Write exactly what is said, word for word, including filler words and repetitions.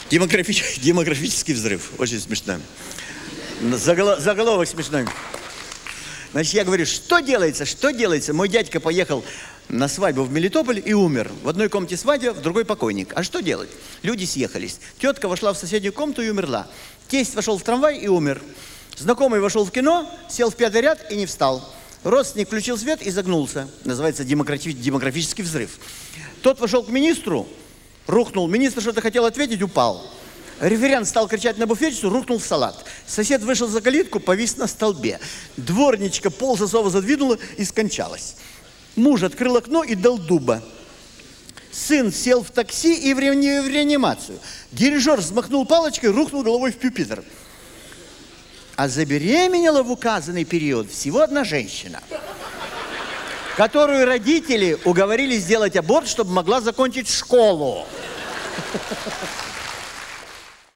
Демографич... Демографический взрыв. Очень смешно. Заголо... Заголовок смешной. Значит, я говорю, что делается, что делается? Мой дядька поехал на свадьбу в Мелитополь и умер. В одной комнате свадьба, в другой покойник. А что делать? Люди съехались. Тетка вошла в соседнюю комнату и умерла. Тесть вошел в трамвай и умер. Знакомый вошел в кино, сел в пятый ряд и не встал. Родственник включил свет и загнулся. Называется демографи... демографический взрыв. Тот вошел к министру, рухнул. Министр что-то хотел ответить, упал. Референт стал кричать на буфетчицу, рухнул в салат. Сосед вышел за калитку, повис на столбе. Дворничка пол засова задвинула и скончалась. Муж открыл окно и дал дуба. Сын сел в такси и в, ре... в реанимацию. Дирижер взмахнул палочкой, рухнул головой в пюпитр. А забеременела в указанный период всего одна женщина, которую родители уговорили сделать аборт, чтобы могла закончить школу.